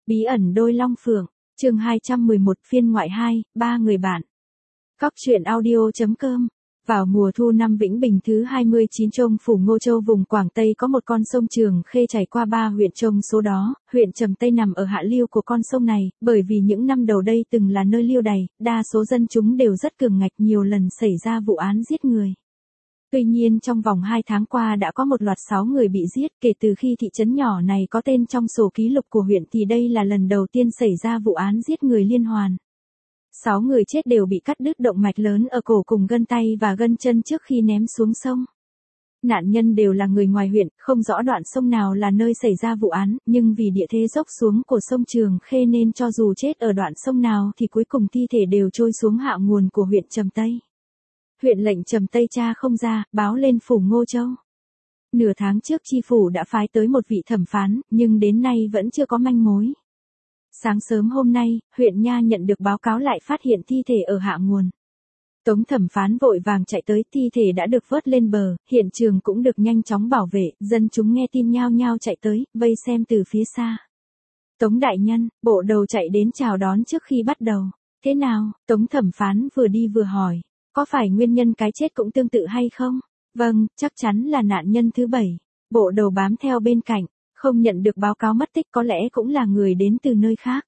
Bí ẩn đôi long phượng, chương 211 phiên ngoại 2, ba người bạn. Cóc truyện audio.com. Vào mùa thu năm Vĩnh Bình thứ 29 trong phủ Ngô Châu vùng Quảng Tây có một con sông Trường Khê chảy qua 3 huyện trong số đó, huyện Trầm Tây nằm ở hạ lưu của con sông này, bởi vì những năm đầu đây từng là nơi lưu đày, đa số dân chúng đều rất cường ngạch, nhiều lần xảy ra vụ án giết người. Tuy nhiên trong vòng 2 tháng qua đã có một loạt 6 người bị giết, kể từ khi thị trấn nhỏ này có tên trong sổ ký lục của huyện thì đây là lần đầu tiên xảy ra vụ án giết người liên hoàn. 6 người chết đều bị cắt đứt động mạch lớn ở cổ cùng gân tay và gân chân trước khi ném xuống sông. Nạn nhân đều là người ngoài huyện, không rõ đoạn sông nào là nơi xảy ra vụ án, nhưng vì địa thế dốc xuống của sông Trường Khê nên cho dù chết ở đoạn sông nào thì cuối cùng thi thể đều trôi xuống hạ nguồn của huyện Trầm Tây. Huyện lệnh Trầm Tây tra không ra, báo lên phủ Ngô Châu. Nửa tháng trước chi phủ đã phái tới một vị thẩm phán, nhưng đến nay vẫn chưa có manh mối. Sáng sớm hôm nay, huyện Nha nhận được báo cáo lại phát hiện thi thể ở hạ nguồn. Tống thẩm phán vội vàng chạy tới, thi thể đã được vớt lên bờ, hiện trường cũng được nhanh chóng bảo vệ, dân chúng nghe tin nhao nhao chạy tới, vây xem từ phía xa. Tống đại nhân, bộ đầu chạy đến chào đón trước khi bắt đầu. Thế nào? Tống thẩm phán vừa đi vừa hỏi. Có phải nguyên nhân cái chết cũng tương tự hay không? Vâng, chắc chắn là nạn nhân thứ 7. Bộ đầu bám theo bên cạnh, không nhận được báo cáo mất tích, có lẽ cũng là người đến từ nơi khác.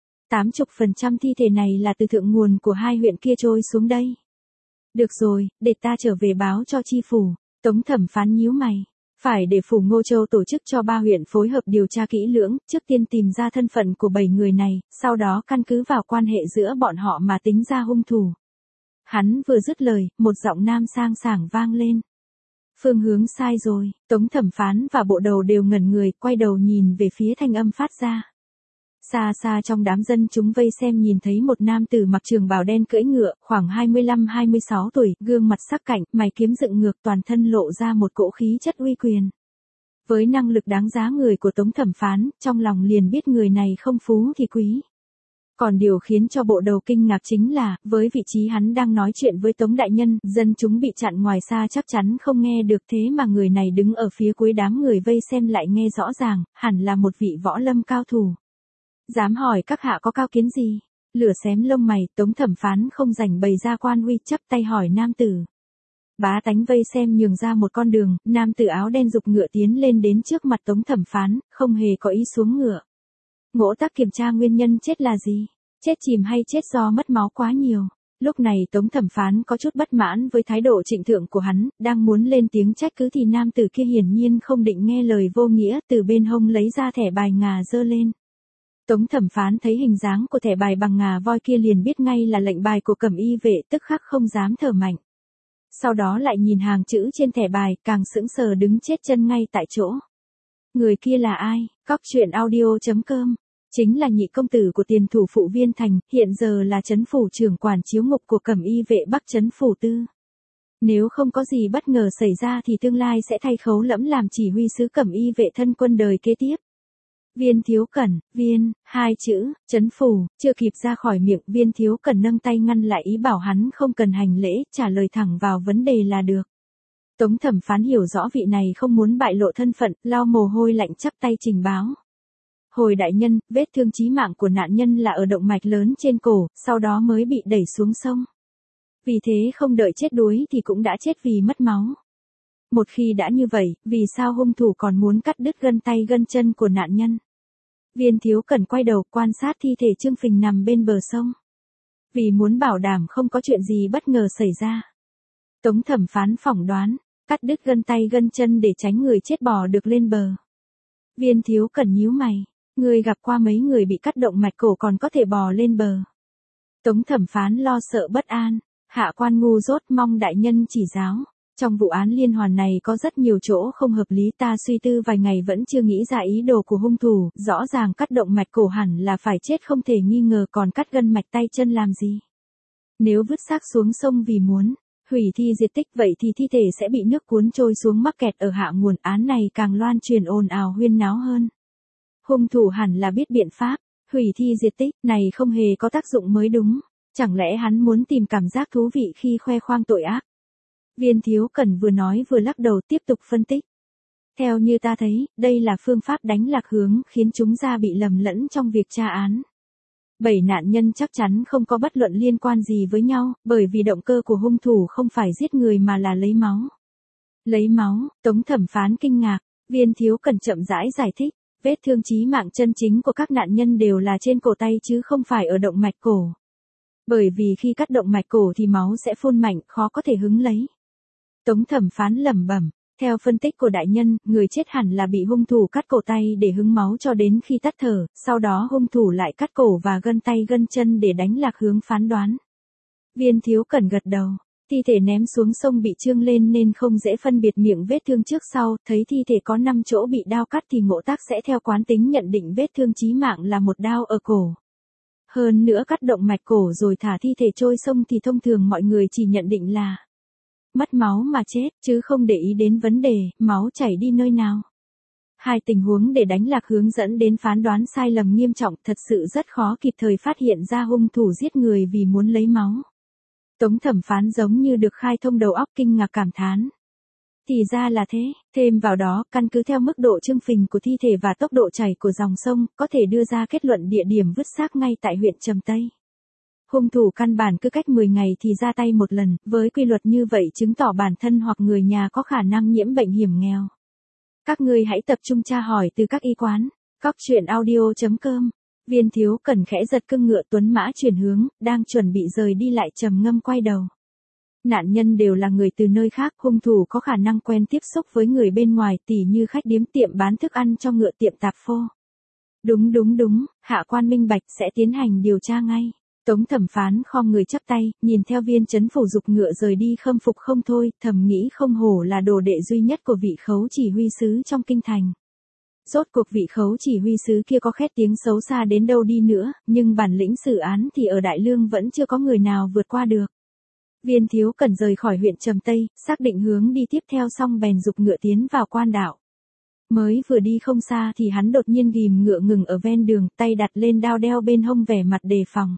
80% thi thể này là từ thượng nguồn của 2 huyện kia trôi xuống đây. Được rồi, để ta trở về báo cho chi phủ. Tống thẩm phán nhíu mày. Phải để phủ Ngô Châu tổ chức cho 3 huyện phối hợp điều tra kỹ lưỡng, trước tiên tìm ra thân phận của 7 người này, sau đó căn cứ vào quan hệ giữa bọn họ mà tính ra hung thủ. Hắn vừa dứt lời, một giọng nam sang sảng vang lên. Phương hướng sai rồi. Tống thẩm phán và bộ đầu đều ngẩn người, quay đầu nhìn về phía thanh âm phát ra. Xa xa trong đám dân chúng vây xem nhìn thấy một nam tử mặc trường bào đen cưỡi ngựa, khoảng 25-26 tuổi, gương mặt sắc cạnh, mày kiếm dựng ngược, toàn thân lộ ra một cỗ khí chất uy quyền. Với năng lực đáng giá người của Tống thẩm phán, trong lòng liền biết người này không phú thì quý. Còn điều khiến cho bộ đầu kinh ngạc chính là, với vị trí hắn đang nói chuyện với Tống đại nhân, dân chúng bị chặn ngoài xa chắc chắn không nghe được, thế mà người này đứng ở phía cuối đám người vây xem lại nghe rõ ràng, hẳn là một vị võ lâm cao thủ. Dám hỏi các hạ có cao kiến gì? Lửa xém lông mày, Tống thẩm phán không rảnh bày ra quan uy, chắp tay hỏi nam tử. Bá tánh vây xem nhường ra một con đường, nam tử áo đen giục ngựa tiến lên đến trước mặt Tống thẩm phán, không hề có ý xuống ngựa. Ngỗ tác kiểm tra nguyên nhân chết là gì? Chết chìm hay chết do mất máu quá nhiều? Lúc này Tống thẩm phán có chút bất mãn với thái độ trịnh thượng của hắn, đang muốn lên tiếng trách cứ thì nam tử kia hiển nhiên không định nghe lời vô nghĩa, từ bên hông lấy ra thẻ bài ngà giơ lên. Tống thẩm phán thấy hình dáng của thẻ bài bằng ngà voi kia liền biết ngay là lệnh bài của Cẩm Y vệ, tức khắc không dám thở mạnh. Sau đó lại nhìn hàng chữ trên thẻ bài, càng sững sờ đứng chết chân ngay tại chỗ. Người kia là ai? Cóc truyện audio.com. Chính là nhị công tử của tiền thủ phụ Viên Thành, hiện giờ là trấn phủ trưởng quản chiếu ngục của Cẩm Y vệ Bắc trấn phủ tư. Nếu không có gì bất ngờ xảy ra thì tương lai sẽ thay Khấu Lẫm làm chỉ huy sứ Cẩm Y vệ thân quân đời kế tiếp. Viên Thiếu Cẩn, Viên, 2 chữ, trấn phủ, chưa kịp ra khỏi miệng, Viên Thiếu Cẩn nâng tay ngăn lại, ý bảo hắn không cần hành lễ, trả lời thẳng vào vấn đề là được. Tống thẩm phán hiểu rõ vị này không muốn bại lộ thân phận, lau mồ hôi lạnh chắp tay trình báo. Hồi đại nhân, vết thương chí mạng của nạn nhân là ở động mạch lớn trên cổ, sau đó mới bị đẩy xuống sông. Vì thế không đợi chết đuối thì cũng đã chết vì mất máu. Một khi đã như vậy, vì sao hung thủ còn muốn cắt đứt gân tay gân chân của nạn nhân? Viên Thiếu Cẩn quay đầu quan sát thi thể trương phình nằm bên bờ sông. Vì muốn bảo đảm không có chuyện gì bất ngờ xảy ra. Tống thẩm phán phỏng đoán, cắt đứt gân tay gân chân để tránh người chết bò được lên bờ. Viên Thiếu Cẩn nhíu mày. Người gặp qua mấy người bị cắt động mạch cổ còn có thể bò lên bờ? Tống thẩm phán lo sợ bất an. Hạ quan ngu dốt, mong đại nhân chỉ giáo. Trong vụ án liên hoàn này có rất nhiều chỗ không hợp lý, ta suy tư vài ngày vẫn chưa nghĩ ra ý đồ của hung thủ, rõ ràng cắt động mạch cổ hẳn là phải chết không thể nghi ngờ, còn cắt gân mạch tay chân làm gì? Nếu vứt xác xuống sông vì muốn hủy thi diệt tích vậy thì thi thể sẽ bị nước cuốn trôi xuống mắc kẹt ở hạ nguồn, án này càng loan truyền ồn ào huyên náo hơn. Hung thủ hẳn là biết biện pháp hủy thi diệt tích này không hề có tác dụng mới đúng, chẳng lẽ hắn muốn tìm cảm giác thú vị khi khoe khoang tội ác? Viên Thiếu Cẩn vừa nói vừa lắc đầu tiếp tục phân tích. Theo như ta thấy, đây là phương pháp đánh lạc hướng khiến chúng ta bị lầm lẫn trong việc tra án. 7 nạn nhân chắc chắn không có bất luận liên quan gì với nhau, bởi vì động cơ của hung thủ không phải giết người mà là lấy máu. Lấy máu, Tống thẩm phán kinh ngạc, Viên Thiếu Cần chậm rãi giải thích, vết thương chí mạng chân chính của các nạn nhân đều là trên cổ tay chứ không phải ở động mạch cổ. Bởi vì khi cắt động mạch cổ thì máu sẽ phun mạnh, khó có thể hứng lấy. Tống thẩm phán lẩm bẩm, theo phân tích của đại nhân, người chết hẳn là bị hung thủ cắt cổ tay để hứng máu cho đến khi tắt thở, sau đó hung thủ lại cắt cổ và gân tay gân chân để đánh lạc hướng phán đoán. Viên Thiếu Cần gật đầu, thi thể ném xuống sông bị trương lên nên không dễ phân biệt miệng vết thương trước sau, thấy thi thể có 5 chỗ bị đao cắt thì ngộ tác sẽ theo quán tính nhận định vết thương chí mạng là một đao ở cổ. Hơn nữa cắt động mạch cổ rồi thả thi thể trôi sông thì thông thường mọi người chỉ nhận định là mất máu mà chết, chứ không để ý đến vấn đề, máu chảy đi nơi nào. Hai tình huống để đánh lạc hướng dẫn đến phán đoán sai lầm nghiêm trọng, thật sự rất khó kịp thời phát hiện ra hung thủ giết người vì muốn lấy máu. Tống thẩm phán giống như được khai thông đầu óc kinh ngạc cảm thán. Thì ra là thế, thêm vào đó, căn cứ theo mức độ trương phình của thi thể và tốc độ chảy của dòng sông, có thể đưa ra kết luận địa điểm vứt xác ngay tại huyện Trầm Tây. Hung thủ căn bản cứ cách 10 ngày thì ra tay một lần, với quy luật như vậy chứng tỏ bản thân hoặc người nhà có khả năng nhiễm bệnh hiểm nghèo. Các ngươi hãy tập trung tra hỏi từ các y quán. Coctruyện.audio.com. Viên Thiếu Cần khẽ giật cương ngựa tuấn mã chuyển hướng, đang chuẩn bị rời đi lại trầm ngâm quay đầu. Nạn nhân đều là người từ nơi khác, hung thủ có khả năng quen tiếp xúc với người bên ngoài, tỉ như khách điếm, tiệm bán thức ăn cho ngựa, tiệm tạp phô. Đúng, hạ quan minh bạch, sẽ tiến hành điều tra ngay. Tống thẩm phán khom người chắp tay, nhìn theo Viên Chấn Phủ giục ngựa rời đi khâm phục không thôi, thầm nghĩ không hổ là đồ đệ duy nhất của vị khấu chỉ huy sứ trong kinh thành. Rốt cuộc vị khấu chỉ huy sứ kia có khét tiếng xấu xa đến đâu đi nữa, nhưng bản lĩnh xử án thì ở Đại Lương vẫn chưa có người nào vượt qua được. Viên Thiếu Cần rời khỏi huyện Trầm Tây, xác định hướng đi tiếp theo xong bèn giục ngựa tiến vào quan đạo. Mới vừa đi không xa thì hắn đột nhiên ghìm ngựa ngừng ở ven đường, tay đặt lên đao đeo bên hông vẻ mặt đề phòng.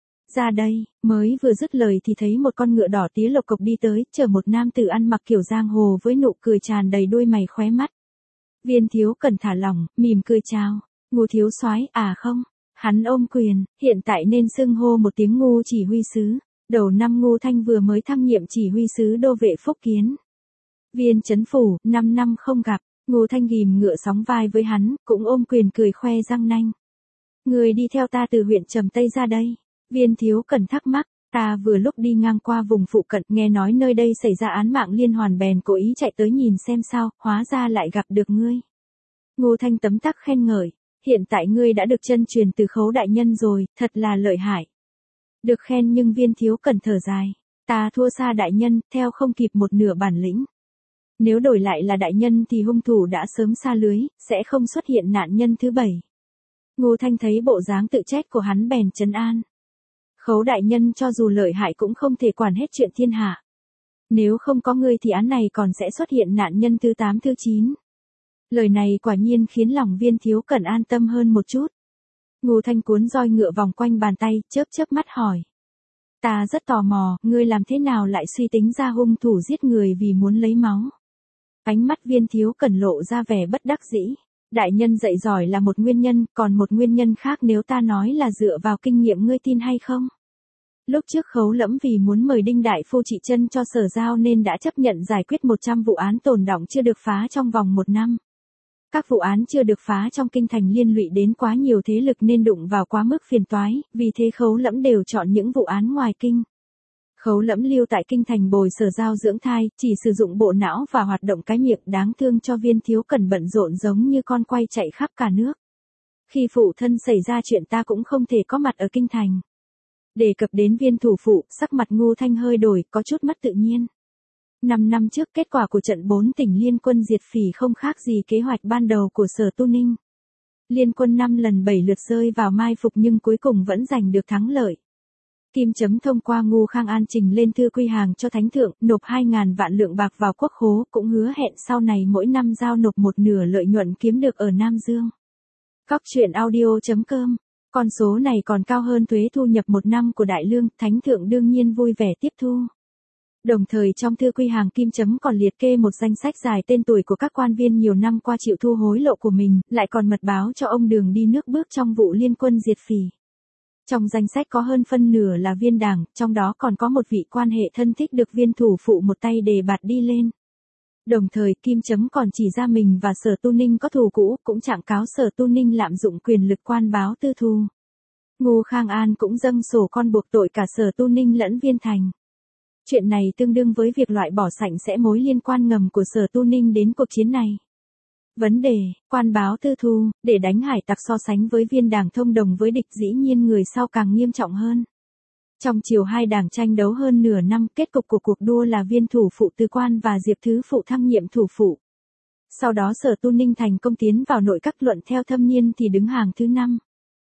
Ra đây, mới vừa dứt lời thì thấy một con ngựa đỏ tía lộc cộc đi tới, chở một nam tử ăn mặc kiểu giang hồ với nụ cười tràn đầy đuôi mày khóe mắt. Viên Thiếu Cần thả lỏng, mỉm cười chào, Ngô thiếu soái, à không, hắn ôm quyền, hiện tại nên xưng hô một tiếng Ngô chỉ huy sứ. Đầu năm Ngô Thanh vừa mới thăng nhiệm chỉ huy sứ đô vệ Phúc Kiến. Viên Chấn Phủ, 5 năm không gặp, Ngô Thanh ghìm ngựa sóng vai với hắn, cũng ôm quyền cười khoe răng nanh. Người đi theo ta từ huyện Trầm Tây ra đây. Viên Thiếu Cần thắc mắc, ta vừa lúc đi ngang qua vùng phụ cận, nghe nói nơi đây xảy ra án mạng liên hoàn bèn cố ý chạy tới nhìn xem sao, hóa ra lại gặp được ngươi. Ngô Thanh tấm tắc khen ngợi, hiện tại ngươi đã được chân truyền từ khấu đại nhân rồi, thật là lợi hại. Được khen nhưng Viên Thiếu Cần thở dài, ta thua xa đại nhân, theo không kịp một nửa bản lĩnh. Nếu đổi lại là đại nhân thì hung thủ đã sớm sa lưới, sẽ không xuất hiện nạn nhân thứ 7. Ngô Thanh thấy bộ dáng tự trách của hắn bèn trấn an. Khấu đại nhân cho dù lợi hại cũng không thể quản hết chuyện thiên hạ. Nếu không có ngươi thì án này còn sẽ xuất hiện nạn nhân thứ 8 thứ 9. Lời này quả nhiên khiến lòng Viên Thiếu Cần an tâm hơn một chút. Ngô Thanh cuốn roi ngựa vòng quanh bàn tay, chớp mắt hỏi. Ta rất tò mò, ngươi làm thế nào lại suy tính ra hung thủ giết người vì muốn lấy máu? Ánh mắt Viên Thiếu Cần lộ ra vẻ bất đắc dĩ. Đại nhân dạy giỏi là một nguyên nhân, còn một nguyên nhân khác nếu ta nói là dựa vào kinh nghiệm ngươi tin hay không? Lúc trước Khấu Lẫm vì muốn mời Đinh Đại Phu trị chân cho Sở Giao nên đã chấp nhận giải quyết 100 vụ án tồn đọng chưa được phá trong vòng 1 năm. Các vụ án chưa được phá trong kinh thành liên lụy đến quá nhiều thế lực nên đụng vào quá mức phiền toái, vì thế Khấu Lẫm đều chọn những vụ án ngoài kinh. Khấu Lẫm lưu tại kinh thành bồi Sở Giao dưỡng thai, chỉ sử dụng bộ não và hoạt động cái miệng, đáng thương cho Viên Thiếu Cần bận rộn giống như con quay chạy khắp cả nước. Khi phụ thân xảy ra chuyện ta cũng không thể có mặt ở kinh thành. Đề cập đến Viên thủ phụ, sắc mặt Ngô Thanh hơi đổi, có chút mất tự nhiên. 5 năm trước kết quả của trận 4 tỉnh liên quân diệt phỉ không khác gì kế hoạch ban đầu của Sở Tu Ninh. Liên quân 5 lần 7 lượt rơi vào mai phục nhưng cuối cùng vẫn giành được thắng lợi. Kim Chấm thông qua Ngô Khang An trình lên thư quy hàng cho Thánh Thượng, nộp 2.000 vạn lượng bạc vào quốc khố, cũng hứa hẹn sau này mỗi năm giao nộp một nửa lợi nhuận kiếm được ở Nam Dương. Coctruyện.audio.com. Con số này còn cao hơn thuế thu nhập 1 năm của Đại Lương, Thánh Thượng đương nhiên vui vẻ tiếp thu. Đồng thời trong thư quy hàng kim chấm còn liệt kê một danh sách dài tên tuổi của các quan viên nhiều năm qua chịu thu hối lộ của mình, lại còn mật báo cho ông Đường đi nước bước trong vụ liên quân diệt phỉ. Trong danh sách có hơn phân nửa là viên đảng, trong đó còn có một vị quan hệ thân thích được viên thủ phụ một tay đề bạt đi lên. Đồng thời kim chấm còn chỉ ra mình và Sở Tu Ninh có thù cũ, cũng trạng cáo Sở Tu Ninh lạm dụng quyền lực quan báo tư thù. Ngô Khang An cũng dâng sổ con buộc tội cả Sở Tu Ninh lẫn Viên Thành. Chuyện này tương đương với việc loại bỏ sạch sẽ mối liên quan ngầm của Sở Tu Ninh đến cuộc chiến này. Vấn đề, quan báo tư thù, để đánh hải tặc so sánh với viên đảng thông đồng với địch, dĩ nhiên người sau càng nghiêm trọng hơn. Trong chiều hai đảng tranh đấu hơn nửa năm, kết cục của cuộc đua là viên thủ phụ Từ Quan và Diệp Thứ Phụ thăng nhiệm thủ phụ. Sau đó Sở Tu Ninh thành công tiến vào nội các, luận theo thâm niên thì đứng hàng thứ 5.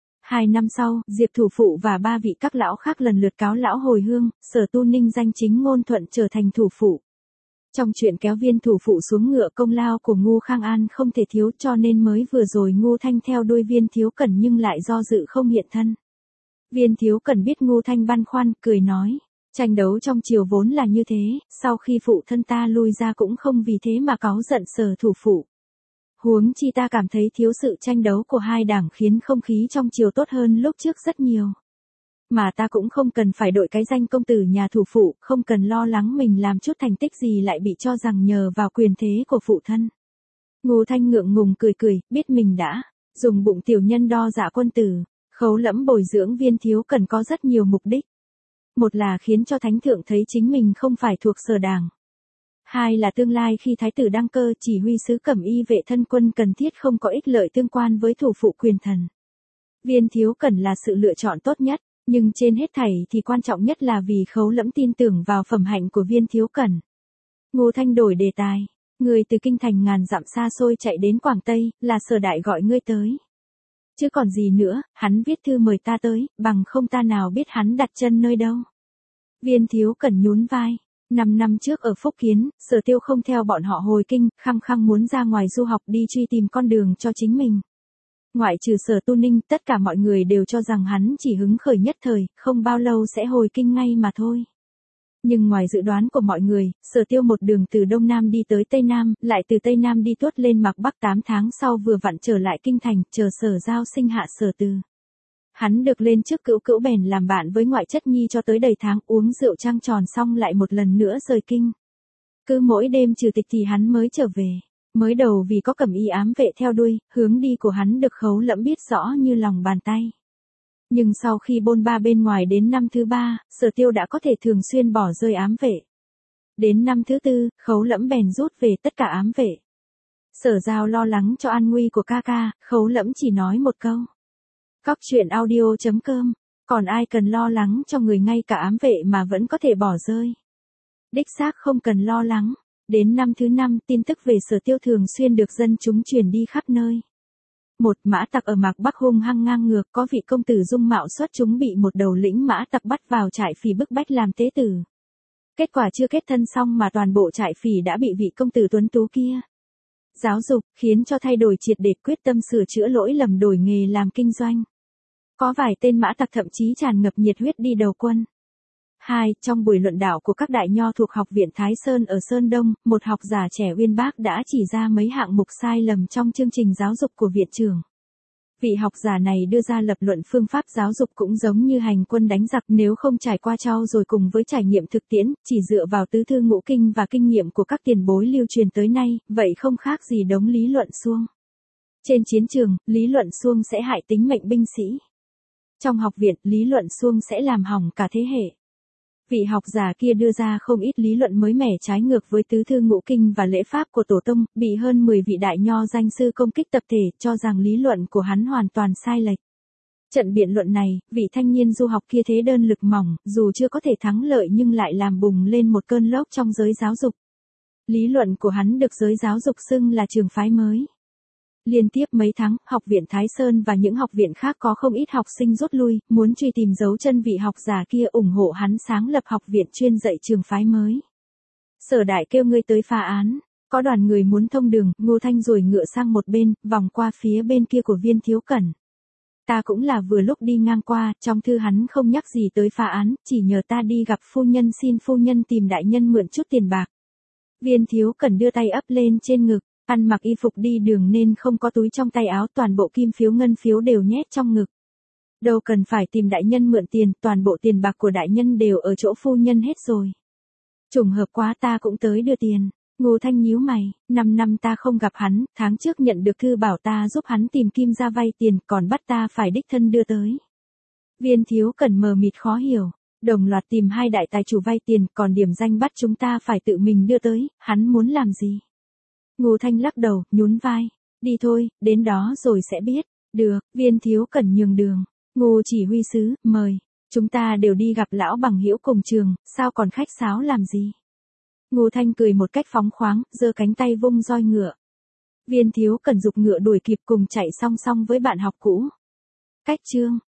2 năm sau, Diệp thủ phụ và 3 vị các lão khác lần lượt cáo lão hồi hương, Sở Tu Ninh danh chính ngôn thuận trở thành thủ phụ. Trong chuyện kéo viên thủ phụ xuống ngựa, công lao của Ngô Khang An không thể thiếu, cho nên mới vừa rồi Ngô Thanh theo đuôi Viên Thiếu Cẩn nhưng lại do dự không hiện thân. Viên Thiếu Cẩn biết Ngô Thanh băn khoăn, cười nói, tranh đấu trong triều vốn là như thế, sau khi phụ thân ta lui ra cũng không vì thế mà cáu giận Sở thủ phụ. Huống chi ta cảm thấy thiếu sự tranh đấu của hai đảng khiến không khí trong triều tốt hơn lúc trước rất nhiều. Mà ta cũng không cần phải đội cái danh công tử nhà thủ phụ, không cần lo lắng mình làm chút thành tích gì lại bị cho rằng nhờ vào quyền thế của phụ thân. Ngô Thanh ngượng ngùng cười cười, biết mình đã dùng bụng tiểu nhân đo dạ quân tử. Khấu Lẫm bồi dưỡng Viên Thiếu Cẩn có rất nhiều mục đích. Một là khiến cho thánh thượng thấy chính mình không phải thuộc Sở đảng. Hai là tương lai khi thái tử đăng cơ chỉ huy sứ Cẩm Y vệ thân quân cần thiết không có ích lợi tương quan với thủ phụ quyền thần. Viên Thiếu Cẩn là sự lựa chọn tốt nhất, nhưng trên hết thảy thì quan trọng nhất là vì Khấu Lẫm tin tưởng vào phẩm hạnh của Viên Thiếu Cẩn. Ngô Thanh đổi đề tài, người từ kinh thành ngàn dặm xa xôi chạy đến Quảng Tây, là Sở đại gọi ngươi tới. Chứ còn gì nữa, hắn viết thư mời ta tới, bằng không ta nào biết hắn đặt chân nơi đâu. Viên Thiếu Cẩn nhún vai. 5 năm trước ở Phúc Kiến, Sở Tiêu không theo bọn họ hồi kinh, khăng khăng muốn ra ngoài du học đi truy tìm con đường cho chính mình. Ngoại trừ Sở Tu Ninh, tất cả mọi người đều cho rằng hắn chỉ hứng khởi nhất thời, không bao lâu sẽ hồi kinh ngay mà thôi. Nhưng ngoài dự đoán của mọi người, Sở Tiêu một đường từ Đông Nam đi tới Tây Nam, lại từ Tây Nam đi tuốt lên Mạc Bắc, 8 tháng sau vừa vặn trở lại kinh thành, chờ Sở Giao sinh hạ Sở Từ. Hắn được lên trước cữu cữu bèn làm bạn với ngoại chất nhi cho tới đầy tháng, uống rượu trăng tròn xong lại một lần nữa rời kinh. Cứ mỗi đêm trừ tịch thì hắn mới trở về. Mới đầu vì có Cẩm Y ám vệ theo đuôi, hướng đi của hắn được Khấu Lẫm biết rõ như lòng bàn tay. Nhưng sau khi bôn ba bên ngoài đến năm thứ 3, Sở Tiêu đã có thể thường xuyên bỏ rơi ám vệ. Đến năm thứ 4, Khấu Lẫm bèn rút về tất cả ám vệ. Sở Giao lo lắng cho an nguy của ca ca, Khấu Lẫm chỉ nói một câu. Cóc truyện audio.com, còn ai cần lo lắng cho người ngay cả ám vệ mà vẫn có thể bỏ rơi. Đích xác không cần lo lắng. Đến năm thứ 5, tin tức về Sở Tiêu thường xuyên được dân chúng truyền đi khắp nơi. Một mã tặc ở Mạc Bắc hung hăng ngang ngược, có vị công tử dung mạo xuất chúng bị một đầu lĩnh mã tặc bắt vào trại phỉ bức bách làm tế tử. Kết quả chưa kết thân xong mà toàn bộ trại phỉ đã bị vị công tử tuấn tú kia giáo dục, khiến cho thay đổi triệt để, quyết tâm sửa chữa lỗi lầm, đổi nghề làm kinh doanh. Có vài tên mã tặc thậm chí tràn ngập nhiệt huyết đi đầu quân. 2. Trong buổi luận đạo của các đại nho thuộc Học viện Thái Sơn ở Sơn Đông, một học giả trẻ uyên bác đã chỉ ra mấy hạng mục sai lầm trong chương trình giáo dục của viện trưởng. Vị học giả này đưa ra lập luận phương pháp giáo dục cũng giống như hành quân đánh giặc, nếu không trải qua trau dồi cùng với trải nghiệm thực tiễn, chỉ dựa vào tứ thư ngũ kinh và kinh nghiệm của các tiền bối lưu truyền tới nay, vậy không khác gì đống lý luận suông. Trên chiến trường, lý luận suông sẽ hại tính mệnh binh sĩ. Trong học viện, lý luận suông sẽ làm hỏng cả thế hệ. Vị học giả kia đưa ra không ít lý luận mới mẻ trái ngược với tứ thư ngũ kinh và lễ pháp của tổ tông, bị hơn 10 vị đại nho danh sư công kích tập thể, cho rằng lý luận của hắn hoàn toàn sai lệch. Trận biện luận này, vị thanh niên du học kia thế đơn lực mỏng, dù chưa có thể thắng lợi nhưng lại làm bùng lên một cơn lốc trong giới giáo dục. Lý luận của hắn được giới giáo dục xưng là trường phái mới. Liên tiếp mấy tháng, Học viện Thái Sơn và những học viện khác có không ít học sinh rút lui, muốn truy tìm dấu chân vị học giả kia, ủng hộ hắn sáng lập học viện chuyên dạy trường phái mới. Sở đại kêu ngươi tới phá án. Có đoàn người muốn thông đường, Ngô Thanh rồi ngựa sang một bên, vòng qua phía bên kia của Viên Thiếu Cẩn. Ta cũng là vừa lúc đi ngang qua, trong thư hắn không nhắc gì tới phá án, chỉ nhờ ta đi gặp phu nhân xin phu nhân tìm đại nhân mượn chút tiền bạc. Viên Thiếu Cẩn đưa tay ấp lên trên ngực, ăn mặc y phục đi đường nên không có túi trong tay áo, toàn bộ kim phiếu ngân phiếu đều nhét trong ngực. Đâu cần phải tìm đại nhân mượn tiền, toàn bộ tiền bạc của đại nhân đều ở chỗ phu nhân hết rồi. Trùng hợp quá ta cũng tới đưa tiền. Ngô Thanh nhíu mày, 5 năm ta không gặp hắn, tháng trước nhận được thư bảo ta giúp hắn tìm Kim ra vay tiền, còn bắt ta phải đích thân đưa tới. Viên Thiếu Cẩn mờ mịt khó hiểu, đồng loạt tìm hai đại tài chủ vay tiền, còn điểm danh bắt chúng ta phải tự mình đưa tới, hắn muốn làm gì? Ngô Thanh lắc đầu, nhún vai, đi thôi, đến đó rồi sẽ biết. Được, Viên Thiếu Cẩn nhường đường. Ngô chỉ huy sứ, mời, chúng ta đều đi gặp lão bằng hữu cùng trường, sao còn khách sáo làm gì? Ngô Thanh cười một cách phóng khoáng, giơ cánh tay vung roi ngựa. Viên Thiếu Cẩn giục ngựa đuổi kịp cùng chạy song song với bạn học cũ. Cách chương